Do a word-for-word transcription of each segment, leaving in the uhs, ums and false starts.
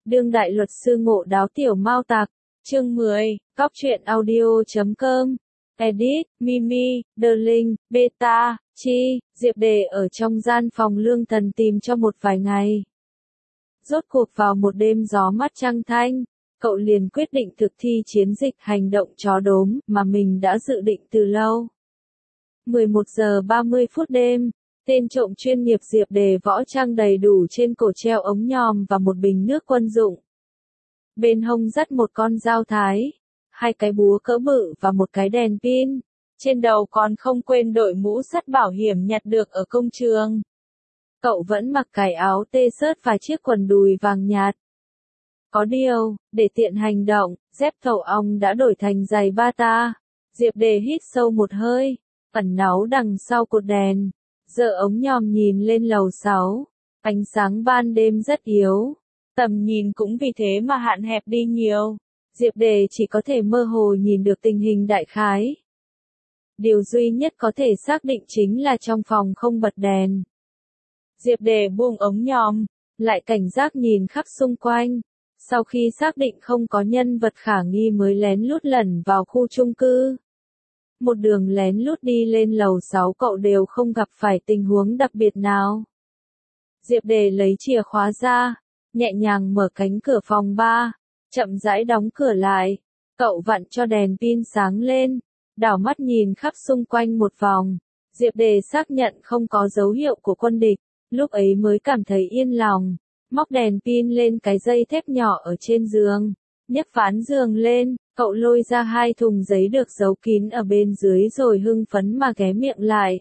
Đương đại luật sư ngộ đáo tiểu mao tặc, chương mười, góc truyện audio chấm com, edit, Mimi, Darling, Beta, Chi, Diệp Đề ở trong gian phòng Lương Thần tìm cho một vài ngày. Rốt cuộc vào một đêm gió mát trăng thanh, cậu liền quyết định thực thi chiến dịch hành động chó đốm mà mình đã dự định từ lâu. mười một giờ ba mươi phút đêm, tên trộm chuyên nghiệp Diệp Đề võ trang đầy đủ trên cổ treo ống nhòm và một bình nước quân dụng. Bên hông dắt một con dao thái, hai cái búa cỡ bự và một cái đèn pin. Trên đầu còn không quên đội mũ sắt bảo hiểm nhặt được ở công trường. Cậu vẫn mặc cái áo t-shirt và chiếc quần đùi vàng nhạt. Có điều, để tiện hành động, dép thầu ong đã đổi thành giày bata. Diệp Đề hít sâu một hơi, ẩn náu đằng sau cột đèn, giơ ống nhòm nhìn lên lầu sáu. Ánh sáng ban đêm rất yếu, tầm nhìn cũng vì thế mà hạn hẹp đi nhiều. Diệp Đề chỉ có thể mơ hồ nhìn được tình hình đại khái. Điều duy nhất có thể xác định chính là trong phòng không bật đèn. Diệp Đề buông ống nhòm, lại cảnh giác nhìn khắp xung quanh. Sau khi xác định không có nhân vật khả nghi mới lén lút lẩn vào khu chung cư. Một đường lén lút đi lên lầu sáu cậu đều không gặp phải tình huống đặc biệt nào. Diệp Đề lấy chìa khóa ra, nhẹ nhàng mở cánh cửa phòng ba, chậm rãi đóng cửa lại. Cậu vặn cho đèn pin sáng lên, đảo mắt nhìn khắp xung quanh một vòng. Diệp Đề xác nhận không có dấu hiệu của quân địch, lúc ấy mới cảm thấy yên lòng. Móc đèn pin lên cái dây thép nhỏ ở trên giường, nhấc ván giường lên, cậu lôi ra hai thùng giấy được giấu kín ở bên dưới rồi hưng phấn mà ghé miệng lại.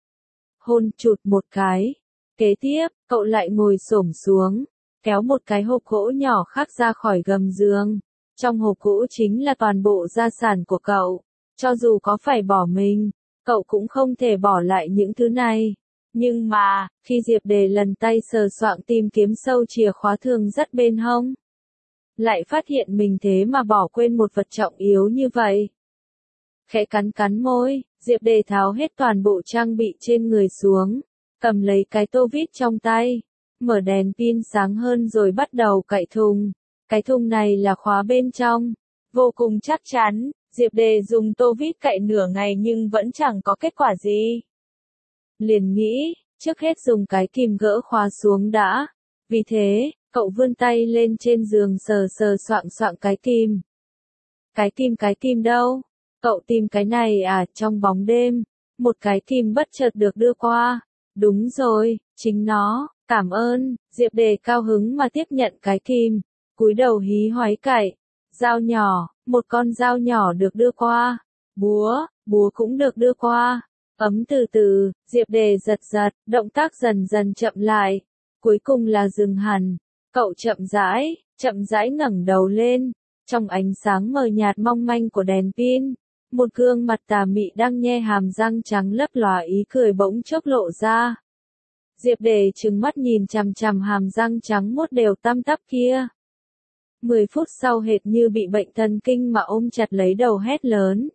Hôn chụt một cái. Kế tiếp, cậu lại ngồi xổm xuống, kéo một cái hộp gỗ nhỏ khác ra khỏi gầm giường. Trong hộp gỗ chính là toàn bộ gia sản của cậu. Cho dù có phải bỏ mình, cậu cũng không thể bỏ lại những thứ này. Nhưng mà, khi Diệp Đề lần tay sờ soạng tìm kiếm sâu chìa khóa thường rất bên hông, lại phát hiện mình thế mà bỏ quên một vật trọng yếu như vậy. Khẽ cắn cắn môi, Diệp Đề tháo hết toàn bộ trang bị trên người xuống, cầm lấy cái tô vít trong tay, mở đèn pin sáng hơn rồi bắt đầu cạy thùng. Cái thùng này là khóa bên trong, vô cùng chắc chắn. Diệp Đề dùng tô vít cạy nửa ngày nhưng vẫn chẳng có kết quả gì. Liền nghĩ, trước hết dùng cái kìm gỡ khóa xuống đã. Vì thế, cậu vươn tay lên trên giường sờ sờ soạng soạng cái kìm. Cái kìm cái kìm đâu? Cậu tìm cái này à? Trong bóng đêm, một cái kìm bất chợt được đưa qua. Đúng rồi, chính nó, cảm ơn. Diệp Đề cao hứng mà tiếp nhận cái kìm, cúi đầu hí hoáy cạy. Dao nhỏ, một con dao nhỏ được đưa qua. Búa, búa cũng được đưa qua. Ấm từ từ, Diệp Đề giật giật, động tác dần dần chậm lại. Cuối cùng là dừng hẳn. Cậu chậm rãi, chậm rãi ngẩng đầu lên. Trong ánh sáng mờ nhạt mong manh của đèn pin, một gương mặt tà mị đang nhe hàm răng trắng lấp lóa ý cười bỗng chốc lộ ra. Diệp Đề trừng mắt nhìn chằm chằm hàm răng trắng muốt đều tăm tắp kia. Mười phút sau hệt như bị bệnh thần kinh mà ôm chặt lấy đầu hét lớn.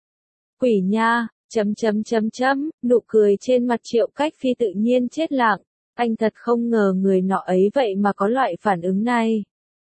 Quỷ nha, chấm chấm chấm chấm, nụ cười trên mặt Triệu Cách Phi tự nhiên chết lặng. Anh thật không ngờ người nọ ấy vậy mà có loại phản ứng này.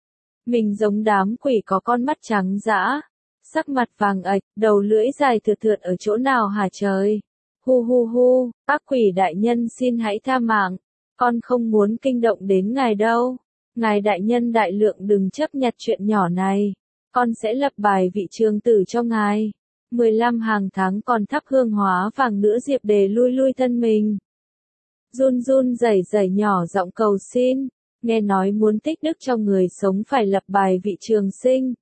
Mình giống đám quỷ có con mắt trắng dã, sắc mặt vàng ạch, đầu lưỡi dài thượt thượt ở chỗ nào hả trời? Hu hu hu, ác quỷ đại nhân xin hãy tha mạng, con không muốn kinh động đến ngài đâu. Ngài đại nhân đại lượng đừng chấp nhặt chuyện nhỏ này, con sẽ lập bài vị trường tử cho ngài. mười lăm hàng tháng còn thắp hương hóa vàng nữa. Diệp Đề lui lui thân mình, run run rẩy rẩy nhỏ giọng cầu xin, nghe nói muốn tích đức cho người sống phải lập bài vị trường sinh.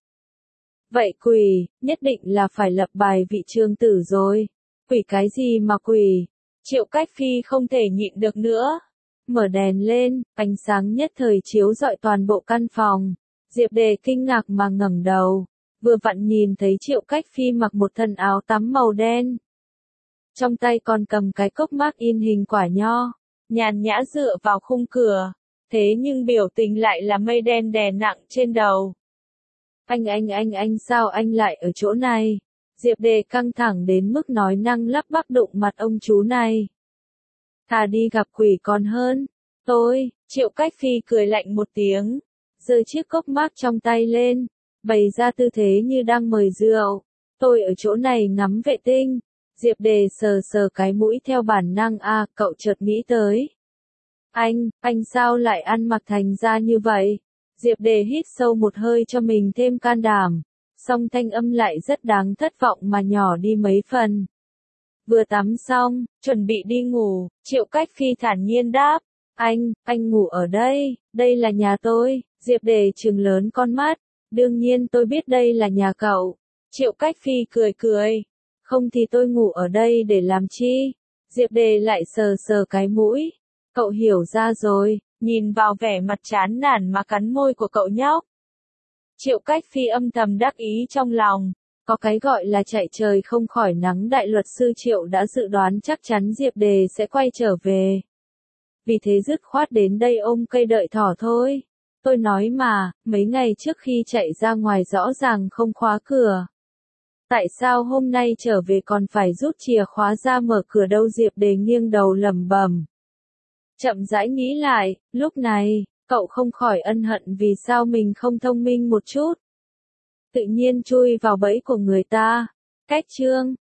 Vậy quỷ, nhất định là phải lập bài vị trường tử rồi. Quỷ cái gì mà quỷ? Triệu Cách Phi không thể nhịn được nữa. Mở đèn lên, ánh sáng nhất thời chiếu rọi toàn bộ căn phòng. Diệp Đề kinh ngạc mà ngẩng đầu, vừa vặn nhìn thấy Triệu Cách Phi mặc một thân áo tắm màu đen. Trong tay còn cầm cái cốc mác in hình quả nho, nhàn nhã dựa vào khung cửa, thế nhưng biểu tình lại là mây đen đè nặng trên đầu. Anh anh anh anh sao anh lại ở chỗ này? Diệp Đề căng thẳng đến mức nói năng lắp bắp đụng mặt ông chú này. Thà đi gặp quỷ còn hơn. Tôi, Triệu Cách Phi cười lạnh một tiếng. giơ chiếc cốc mác trong tay lên, bày ra tư thế như đang mời rượu. Tôi ở chỗ này ngắm vệ tinh. Diệp Đề sờ sờ cái mũi theo bản năng à, cậu chợt nghĩ tới. Anh, anh sao lại ăn mặc thành ra như vậy? Diệp Đề hít sâu một hơi cho mình thêm can đảm, song thanh âm lại rất đáng thất vọng mà nhỏ đi mấy phần. Vừa tắm xong, chuẩn bị đi ngủ, Triệu Cách Phi thản nhiên đáp. Anh, anh ngủ ở đây, đây là nhà tôi. Diệp Đề trừng lớn con mắt. Đương nhiên tôi biết đây là nhà cậu. Triệu Cách Phi cười cười. Không thì tôi ngủ ở đây để làm chi? Diệp Đề lại sờ sờ cái mũi. Cậu hiểu ra rồi, nhìn vào vẻ mặt chán nản mà cắn môi của cậu nhóc. Triệu Cách Phi âm thầm đắc ý trong lòng. Có cái gọi là chạy trời không khỏi nắng, đại luật sư Triệu đã dự đoán chắc chắn Diệp Đề sẽ quay trở về. Vì thế dứt khoát đến đây ôm cây đợi thỏ thôi. Tôi nói mà, mấy ngày trước khi chạy ra ngoài rõ ràng không khóa cửa. Tại sao hôm nay trở về còn phải rút chìa khóa ra mở cửa đâu? Diệp Đề nghiêng đầu lẩm bẩm. Chậm rãi nghĩ lại, lúc này, cậu không khỏi ân hận vì sao mình không thông minh một chút. Tự nhiên chui vào bẫy của người ta. Cách chương